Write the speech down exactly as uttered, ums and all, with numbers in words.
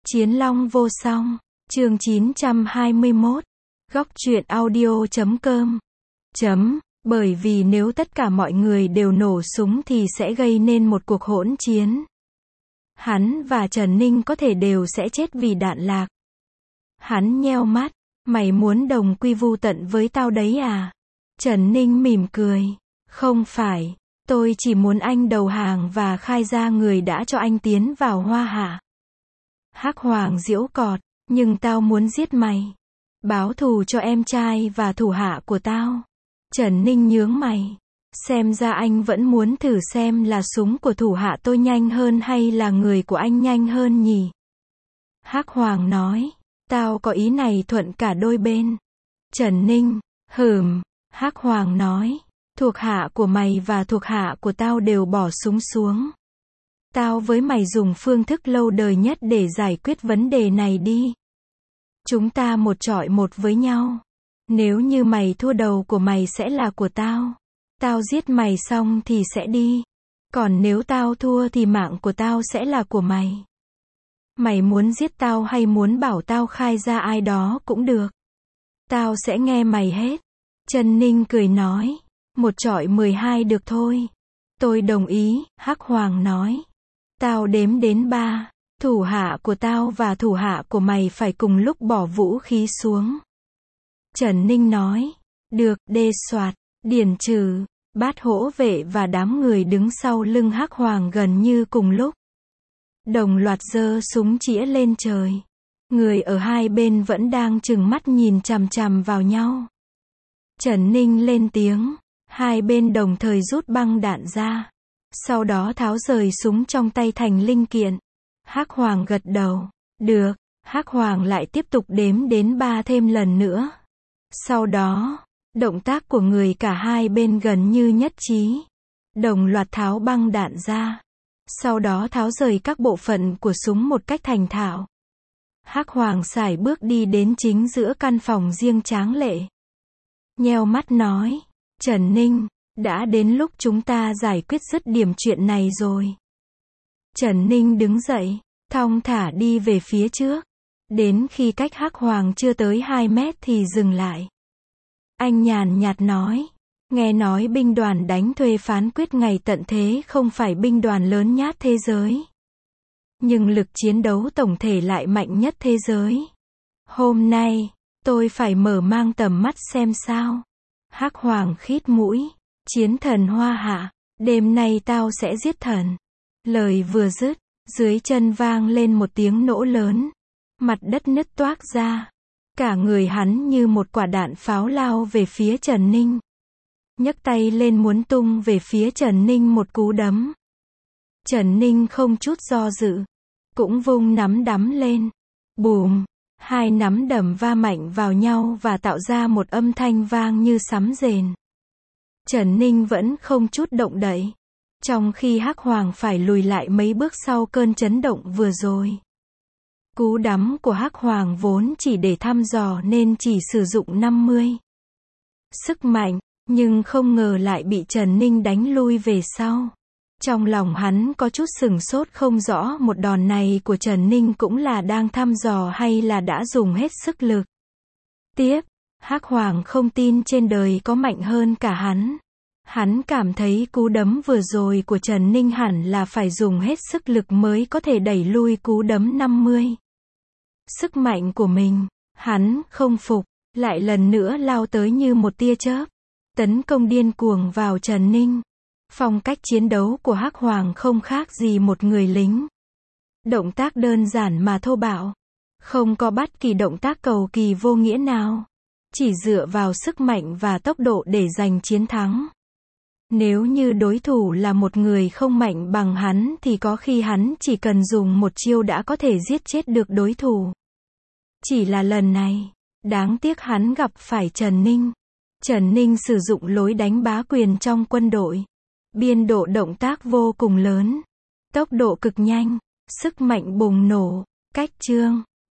Chiến Long vô song, chương chín trăm hai mươi mốt, góc truyện audio chấm com. Chấm, bởi vì nếu tất cả mọi người đều nổ súng thì sẽ gây nên một cuộc hỗn chiến. Hắn và Trần Ninh có thể đều sẽ chết vì đạn lạc. Hắn nheo mắt, mày muốn đồng quy vu tận với tao đấy à? Trần Ninh mỉm cười, không phải, tôi chỉ muốn anh đầu hàng và khai ra người đã cho anh tiến vào Hoa Hạ. Hắc Hoàng giễu cọt, nhưng tao muốn giết mày. Báo thù cho em trai và thủ hạ của tao. Trần Ninh nhướng mày. Xem ra anh vẫn muốn thử xem là súng của thủ hạ tôi nhanh hơn hay là người của anh nhanh hơn nhỉ? Hắc Hoàng nói, tao có ý này thuận cả đôi bên. Trần Ninh, hừm, Hắc Hoàng nói, thuộc hạ của mày và thuộc hạ của tao đều bỏ súng xuống. Tao với mày dùng phương thức lâu đời nhất để giải quyết vấn đề này đi. Chúng ta một chọi một với nhau. Nếu như mày thua đầu của mày sẽ là của tao. Tao giết mày xong thì sẽ đi. Còn nếu tao thua thì mạng của tao sẽ là của mày. Mày muốn giết tao hay muốn bảo tao khai ra ai đó cũng được. Tao sẽ nghe mày hết. Trần Ninh cười nói, một chọi mười hai được thôi. Tôi đồng ý, Hắc Hoàng nói. Tao đếm đến ba, thủ hạ của tao và thủ hạ của mày phải cùng lúc bỏ vũ khí xuống. Trần Ninh nói, được, đê soạt, Điền Trừ, Bát Hổ Vệ và đám người đứng sau lưng Hắc Hoàng gần như cùng lúc. Đồng loạt giơ súng chĩa lên trời. Người ở hai bên vẫn đang trừng mắt nhìn chằm chằm vào nhau. Trần Ninh lên tiếng, hai bên đồng thời rút băng đạn ra. Sau đó tháo rời súng trong tay thành linh kiện. Hắc Hoàng gật đầu. Được, Hắc Hoàng lại tiếp tục đếm đến ba thêm lần nữa. Sau đó, động tác của người cả hai bên gần như nhất trí. Đồng loạt tháo băng đạn ra. Sau đó tháo rời các bộ phận của súng một cách thành thạo. Hắc Hoàng sải bước đi đến chính giữa căn phòng riêng tráng lệ. Nheo mắt nói, Trần Ninh, đã đến lúc chúng ta giải quyết dứt điểm chuyện này rồi. Trần Ninh đứng dậy, thong thả đi về phía trước. Đến khi cách Hắc Hoàng chưa tới hai mét thì dừng lại. Anh nhàn nhạt nói, nghe nói binh đoàn đánh thuê phán quyết ngày tận thế không phải binh đoàn lớn nhất thế giới. Nhưng lực chiến đấu tổng thể lại mạnh nhất thế giới. Hôm nay, tôi phải mở mang tầm mắt xem sao. Hắc Hoàng khít mũi. Chiến thần Hoa Hạ, đêm nay tao sẽ giết thần. Lời vừa dứt, dưới chân vang lên một tiếng nổ lớn. Mặt đất nứt toác ra. Cả người hắn như một quả đạn pháo lao về phía Trần Ninh. Nhấc tay lên muốn tung về phía Trần Ninh một cú đấm. Trần Ninh không chút do dự. Cũng vung nắm đấm lên. Bùm, hai nắm đấm va mạnh vào nhau và tạo ra một âm thanh vang như sấm rền. Trần Ninh vẫn không chút động đậy. Trong khi Hắc Hoàng phải lùi lại mấy bước sau cơn chấn động vừa rồi. Cú đấm của Hắc Hoàng vốn chỉ để thăm dò nên chỉ sử dụng năm mươi. Sức mạnh, nhưng không ngờ lại bị Trần Ninh đánh lui về sau. Trong lòng hắn có chút sửng sốt không rõ một đòn này của Trần Ninh cũng là đang thăm dò hay là đã dùng hết sức lực. Tiếp, Hắc Hoàng không tin trên đời có mạnh hơn cả hắn. Hắn cảm thấy cú đấm vừa rồi của Trần Ninh hẳn là phải dùng hết sức lực mới có thể đẩy lui cú đấm năm mươi. Sức mạnh của mình, hắn không phục, lại lần nữa lao tới như một tia chớp, tấn công điên cuồng vào Trần Ninh. Phong cách chiến đấu của Hắc Hoàng không khác gì một người lính. Động tác đơn giản mà thô bạo, không có bất kỳ động tác cầu kỳ vô nghĩa nào, chỉ dựa vào sức mạnh và tốc độ để giành chiến thắng. Nếu như đối thủ là một người không mạnh bằng hắn thì có khi hắn chỉ cần dùng một chiêu đã có thể giết chết được đối thủ. Chỉ là lần này, đáng tiếc hắn gặp phải Trần Ninh. Trần Ninh sử dụng lối đánh bá quyền trong quân đội. Biên độ động tác vô cùng lớn. Tốc độ cực nhanh. Sức mạnh bùng nổ. Cách chương.